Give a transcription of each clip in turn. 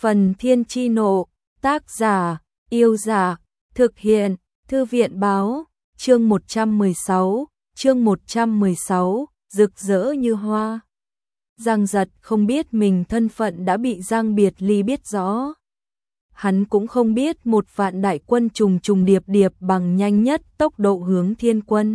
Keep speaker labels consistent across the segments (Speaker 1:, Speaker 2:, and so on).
Speaker 1: Phần Thiên Chi Nộ, tác giả, Yêu Dạ, thực hiện, Thư viện Báo, chương 116, rực rỡ như hoa. Giang Giật không biết mình thân phận đã bị Giang Biệt Ly biết rõ. Hắn cũng không biết một vạn đại quân trùng trùng điệp điệp bằng nhanh nhất tốc độ hướng Thiên Quân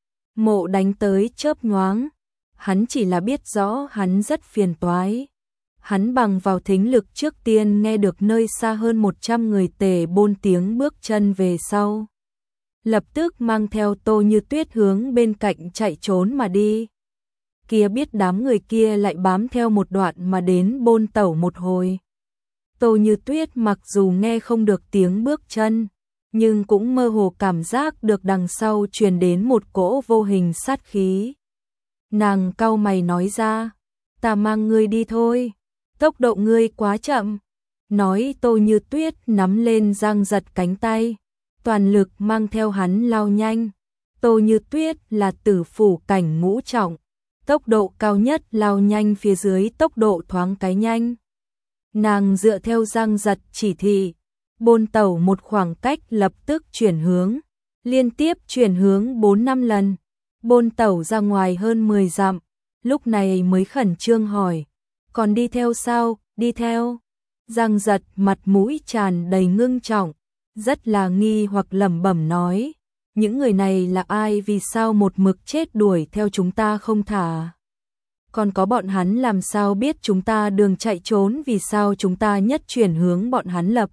Speaker 1: Mộ đánh tới chớp nhoáng. Hắn chỉ là biết rõ hắn rất phiền toái. Hắn bằng vào thính lực trước tiên nghe được nơi xa hơn 100 người Tề Bôn tiếng bước chân về sau. Lập tức mang theo Tô Như Tuyết hướng bên cạnh chạy trốn mà đi. Kia biết đám người kia lại bám theo một đoạn mà đến Bôn tẩu một hồi. Tô Như Tuyết mặc dù nghe không được tiếng bước chân, nhưng cũng mơ hồ cảm giác được đằng sau truyền đến một cỗ vô hình sát khí. Nàng cau mày nói ra, ta mang ngươi đi thôi, tốc độ ngươi quá chậm. Nói Tô Như Tuyết nắm lên Giang Giật cánh tay, toàn lực mang theo hắn lao nhanh. Tô Như Tuyết là tử phủ cảnh ngũ trọng, tốc độ cao nhất lao nhanh phía dưới tốc độ thoáng cái nhanh. Nàng dựa theo Giang Giật chỉ thị, Bôn tẩu một khoảng cách lập tức chuyển hướng, liên tiếp chuyển hướng 4-5 lần. Bôn tẩu ra ngoài hơn 10 dặm, lúc này mới khẩn trương hỏi, còn đi theo sao? Đi theo. Giang Giật mặt mũi tràn đầy ngưng trọng, rất là nghi hoặc lẩm bẩm nói, những người này là ai, vì sao một mực chết đuổi theo chúng ta không thả? Còn có bọn hắn làm sao biết chúng ta đường chạy trốn, vì sao chúng ta nhất chuyển hướng bọn hắn lập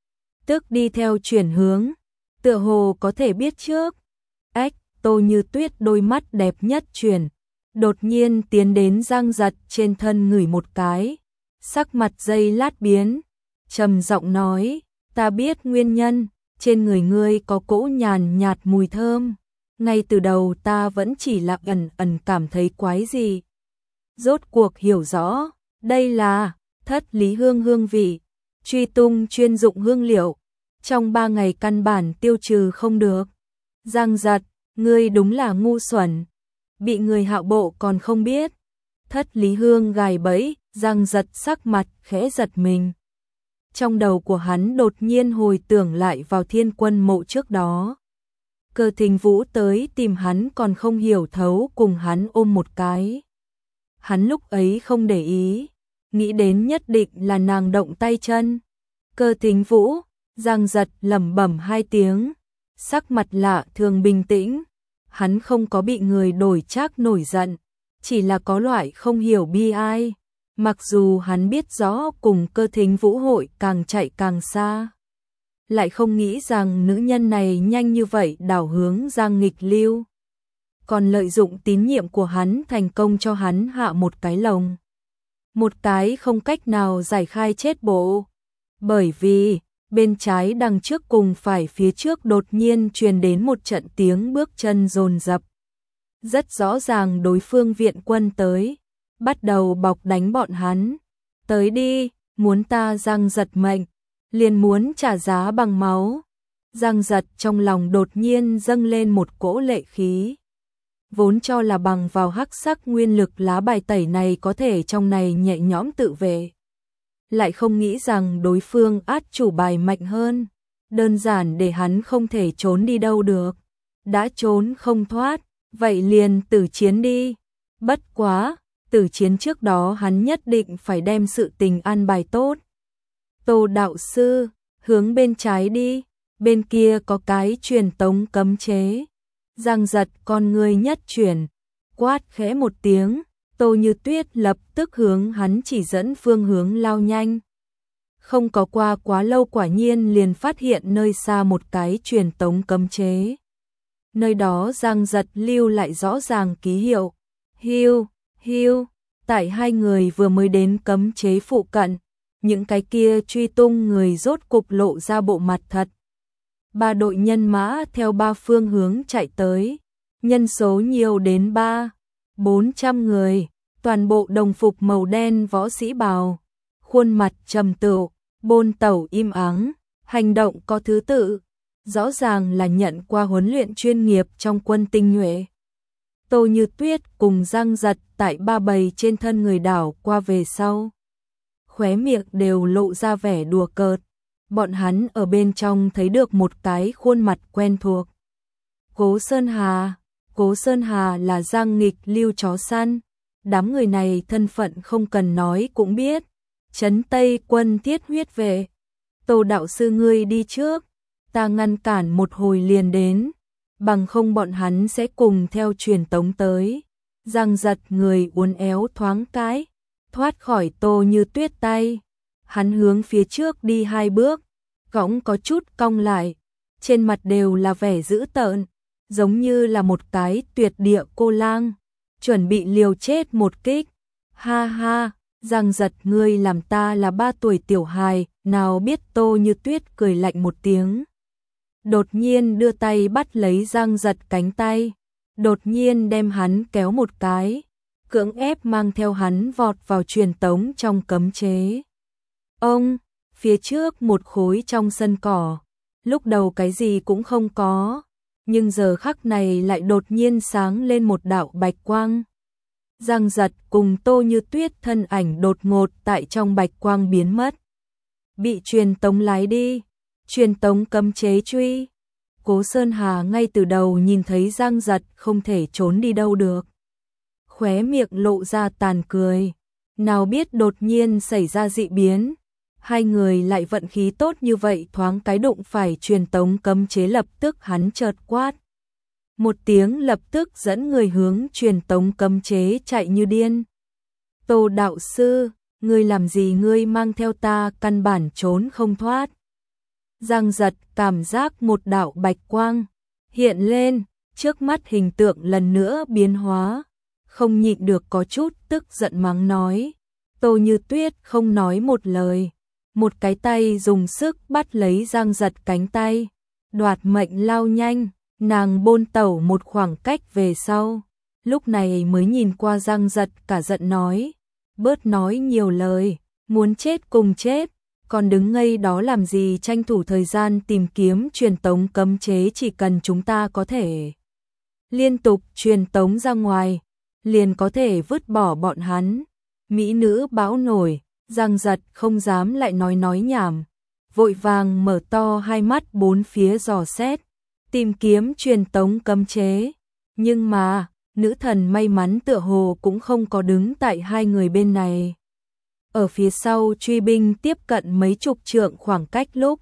Speaker 1: tức đi theo chuyển hướng, tựa hồ có thể biết trước. Ách, Tô Như Tuyết đôi mắt đẹp nhất chuyển, đột nhiên tiến đến Giang Giật trên thân ngửi một cái, sắc mặt giây lát biến, trầm giọng nói, ta biết nguyên nhân, trên người ngươi có cỗ nhàn nhạt mùi thơm, ngay từ đầu ta vẫn chỉ là ẩn ẩn cảm thấy quái gì. Rốt cuộc hiểu rõ, đây là Thất Lý Hương hương vị, truy tung chuyên dụng hương liệu, trong 3 ngày căn bản tiêu trừ không được. Giang Giật, ngươi đúng là ngu xuẩn, bị người hạo bộ còn không biết. Thất Lý Hương gài bẫy, Giang Giật sắc mặt khẽ giật mình. Trong đầu của hắn đột nhiên hồi tưởng lại vào Thiên Quân Mộ trước đó. Cơ Thính Vũ tới tìm hắn còn không hiểu thấu cùng hắn ôm một cái. Hắn lúc ấy không để ý, nghĩ đến nhất định là nàng động tay chân. Cơ Thính Vũ, Giang Giật lẩm bẩm 2 tiếng, sắc mặt lạ thường bình tĩnh. Hắn không có bị người đổi trác nổi giận, chỉ là có loại không hiểu bi ai. Mặc dù hắn biết rõ cùng Cơ Thính Vũ hội càng chạy càng xa, lại không nghĩ rằng nữ nhân này nhanh như vậy đảo hướng Giang Nghịch Lưu, còn lợi dụng tín nhiệm của hắn thành công cho hắn hạ một cái lồng. Một cái không cách nào giải khai chết bộ, bởi vì bên trái đằng trước cùng phải phía trước đột nhiên truyền đến một trận tiếng bước chân dồn dập. Rất rõ ràng đối phương viện quân tới, bắt đầu bọc đánh bọn hắn. Tới đi, muốn ta Giang Giật mệnh, liền muốn trả giá bằng máu. Giang Giật trong lòng đột nhiên dâng lên một cỗ lệ khí. Vốn cho là bằng vào hắc sắc nguyên lực lá bài tẩy này có thể trong này nhẹ nhõm tự vệ. Lại không nghĩ rằng đối phương át chủ bài mạnh hơn, đơn giản để hắn không thể trốn đi đâu được. Đã trốn không thoát, vậy liền tử chiến đi. Bất quá, tử chiến trước đó hắn nhất định phải đem sự tình an bài tốt. Tô đạo sư, hướng bên trái đi, bên kia có cái truyền tống cấm chế. Giang Giật con người nhất chuyển, quát khẽ một tiếng, Tô Như Tuyết lập tức hướng hắn chỉ dẫn phương hướng lao nhanh. Không có qua quá lâu quả nhiên liền phát hiện nơi xa một cái truyền tống cấm chế. Nơi đó Giang Giật lưu lại rõ ràng ký hiệu, hiu, tại 2 người vừa mới đến cấm chế phụ cận, những cái kia truy tung người rốt cục lộ ra bộ mặt thật. 3 đội nhân mã theo 3 phương hướng chạy tới, nhân số nhiều đến 300-400 người, toàn bộ đồng phục màu đen võ sĩ bào, khuôn mặt trầm tĩnh, Bôn tẩu im ắng, hành động có thứ tự, rõ ràng là nhận qua huấn luyện chuyên nghiệp trong quân tinh nhuệ. Tô Như Tuyết cùng Giang Giật tại 3 bầy trên thân người đảo qua về sau. khóe miệng đều lộ ra vẻ đùa cợt. Bọn hắn ở bên trong thấy được một cái khuôn mặt quen thuộc. Cố Sơn Hà là Giang Nghịch Lưu chó săn. Đám người này thân phận không cần nói cũng biết. Trấn Tây Quân Thiết Huyết Vệ. Tô đạo sư ngươi đi trước, ta ngăn cản một hồi liền đến, bằng không bọn hắn sẽ cùng theo truyền tống tới. Giang Giật người uốn éo thoáng cái, thoát khỏi Tô Như Tuyết tay. Hắn hướng phía trước đi 2 bước, cõng có chút cong lại, trên mặt đều là vẻ dữ tợn, giống như là một cái tuyệt địa cô lang, chuẩn bị liều chết một kích. Ha ha, Giang Giật ngươi làm ta là 3 tuổi tiểu hài, nào biết. Tô Như Tuyết cười lạnh một tiếng. Đột nhiên đưa tay bắt lấy Giang Giật cánh tay, đột nhiên đem hắn kéo một cái, cưỡng ép mang theo hắn vọt vào truyền tống trong cấm chế. Ông, phía trước một khối trong sân cỏ, lúc đầu cái gì cũng không có, nhưng giờ khắc này lại đột nhiên sáng lên một đạo bạch quang. Giang Giật cùng Tô Như Tuyết thân ảnh đột ngột tại trong bạch quang biến mất. Bị truyền tống lái đi, truyền tống cấm chế truy. Cố Sơn Hà ngay từ đầu nhìn thấy Giang Giật không thể trốn đi đâu được. Khóe miệng lộ ra tàn cười, nào biết đột nhiên xảy ra dị biến. Hai người lại vận khí tốt như vậy, thoáng cái đụng phải truyền tống cấm chế, lập tức hắn chợt quát một tiếng, lập tức dẫn người hướng truyền tống cấm chế chạy như điên. Tô đạo sư, ngươi làm gì, ngươi mang theo ta căn bản trốn không thoát. Giang Giật cảm giác một đạo bạch quang hiện lên, trước mắt hình tượng lần nữa biến hóa, không nhịn được có chút tức giận mắng nói. Tô Như Tuyết không nói một lời, một cái tay dùng sức bắt lấy Giang Giật cánh tay, đoạt mệnh lao nhanh. Nàng bôn tẩu một khoảng cách về sau, lúc này mới nhìn qua Giang Giật, cả giận nói, bớt nói nhiều lời, muốn chết cùng chết, còn đứng ngây đó làm gì, tranh thủ thời gian tìm kiếm truyền tống cấm chế, chỉ cần chúng ta có thể liên tục truyền tống ra ngoài, liền có thể vứt bỏ bọn hắn. Mỹ nữ bão nổi, Giang Giật không dám lại nói nhảm, vội vàng mở to hai mắt bốn phía dò xét, tìm kiếm truyền tống cấm chế. Nhưng mà, nữ thần may mắn tựa hồ cũng không có đứng tại hai người bên này. Ở phía sau truy binh tiếp cận mấy chục trượng khoảng cách lúc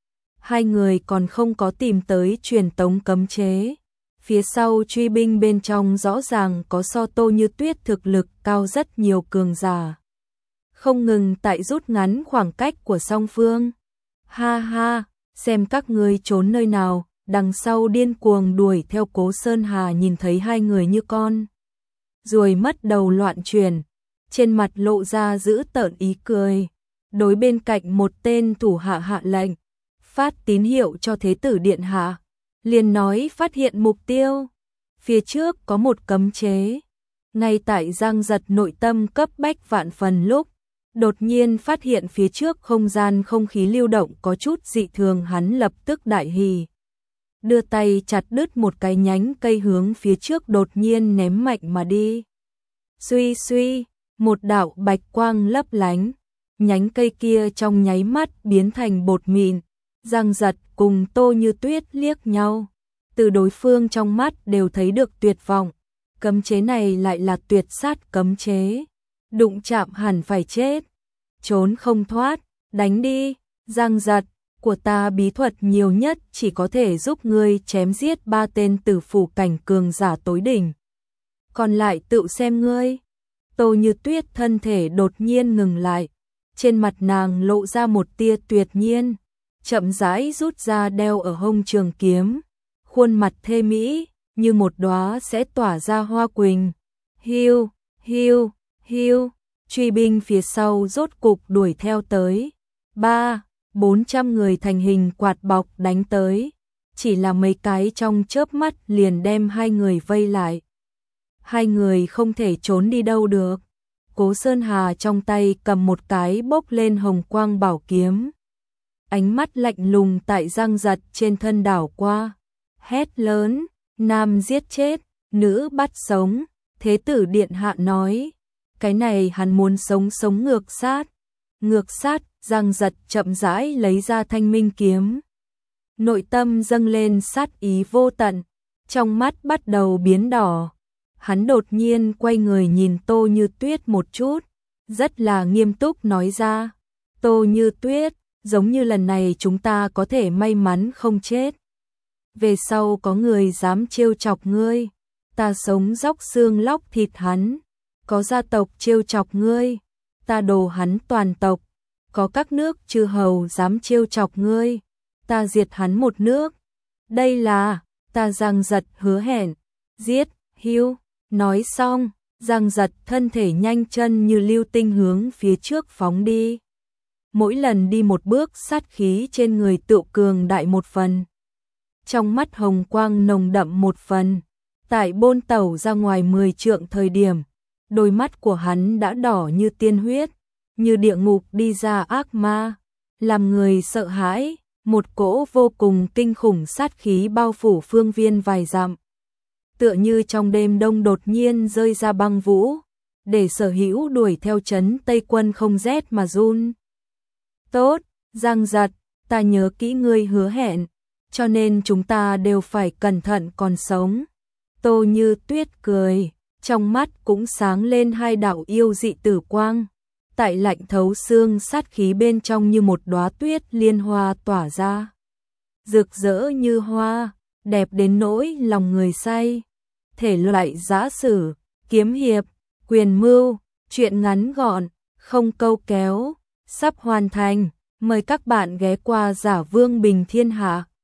Speaker 1: hai người còn không có tìm tới truyền tống cấm chế. Phía sau truy binh bên trong rõ ràng có so Tô Như Tuyết thực lực cao rất nhiều cường giả, không ngừng tại rút ngắn khoảng cách của song phương. Ha ha, xem các ngươi trốn nơi nào. Đằng sau điên cuồng đuổi theo Cố Sơn Hà nhìn thấy hai người như con ruồi mất đầu loạn chuyển, trên mặt lộ ra dữ tợn ý cười, đối bên cạnh một tên thủ hạ hạ lệnh, phát tín hiệu cho Thế tử điện hạ, liền nói phát hiện mục tiêu. Phía trước có một cấm chế. Ngay tại Giang Giật nội tâm cấp bách vạn phần lúc, đột nhiên phát hiện phía trước không gian không khí lưu động có chút dị thường, hắn lập tức đại hỉ, đưa tay chặt đứt một cái nhánh cây hướng phía trước đột nhiên ném mạnh mà đi. Suy suy, một đạo bạch quang lấp lánh, nhánh cây kia trong nháy mắt biến thành bột mịn. Giang Giật cùng Tô Như Tuyết liếc nhau, từ đối phương trong mắt đều thấy được tuyệt vọng. Cấm chế này lại là tuyệt sát cấm chế, đụng chạm hẳn phải chết, trốn không thoát, đánh đi. Giang Giật, của ta bí thuật nhiều nhất chỉ có thể giúp ngươi chém giết 3 tên tử phủ cảnh cường giả tối đỉnh, còn lại tự xem ngươi. Tô Như Tuyết thân thể đột nhiên ngừng lại, trên mặt nàng lộ ra một tia tuyệt nhiên, chậm rãi rút ra đeo ở hông trường kiếm, khuôn mặt thê mỹ như một đóa sẽ tỏa ra hoa quỳnh. Hiu, hiu, hiu, truy binh phía sau rốt cục đuổi theo tới. 300-400 người thành hình quạt bọc đánh tới, chỉ là mấy cái trong chớp mắt liền đem hai người vây lại. Hai người không thể trốn đi đâu được. Cố Sơn Hà trong tay cầm một cái bốc lên hồng quang bảo kiếm, ánh mắt lạnh lùng tại Giang Giật trên thân đảo qua, hét lớn, nam giết chết, nữ bắt sống. Thế tử điện hạ nói, cái này hắn muốn sống sống ngược sát. ngược sát, Giang Giật chậm rãi lấy ra thanh minh kiếm. Nội tâm dâng lên sát ý vô tận, trong mắt bắt đầu biến đỏ. Hắn đột nhiên quay người nhìn Tô Như Tuyết một chút, rất là nghiêm túc nói ra, Tô Như Tuyết, giống như lần này chúng ta có thể may mắn không chết. Về sau có người dám trêu chọc ngươi, ta sống róc xương lóc thịt hắn. Có gia tộc trêu chọc ngươi, ta đồ hắn toàn tộc. Có các nước chư hầu dám trêu chọc ngươi, ta diệt hắn một nước. Đây là, ta Giang Giật hứa hẹn, giết, hưu. Nói xong, Giang Giật thân thể nhanh chân như lưu tinh hướng phía trước phóng đi. Mỗi lần đi một bước sát khí trên người tựu cường đại một phần. Trong mắt hồng quang nồng đậm một phần. Tại bôn tẩu ra ngoài 10 trượng thời điểm, đôi mắt của hắn đã đỏ như tiên huyết, như địa ngục đi ra ác ma, làm người sợ hãi, một cỗ vô cùng kinh khủng sát khí bao phủ phương viên vài dặm. Tựa như trong đêm đông đột nhiên rơi ra băng vũ, để sở hữu đuổi theo trấn Tây quân không rét mà run. Tốt, Giang Giật, ta nhớ kỹ ngươi hứa hẹn, cho nên chúng ta đều phải cẩn thận còn sống. Tô Như Tuyết cười, trong mắt cũng sáng lên hai đạo yêu dị tử quang. Tại lạnh thấu xương sát khí bên trong như một đóa tuyết liên hoa tỏa ra. Rực rỡ như hoa, đẹp đến nỗi lòng người say. Thể loại giã sử, kiếm hiệp, quyền mưu, truyện ngắn gọn, không câu kéo, sắp hoàn thành. Mời các bạn ghé qua Giả Vương Bình Thiên Hạ.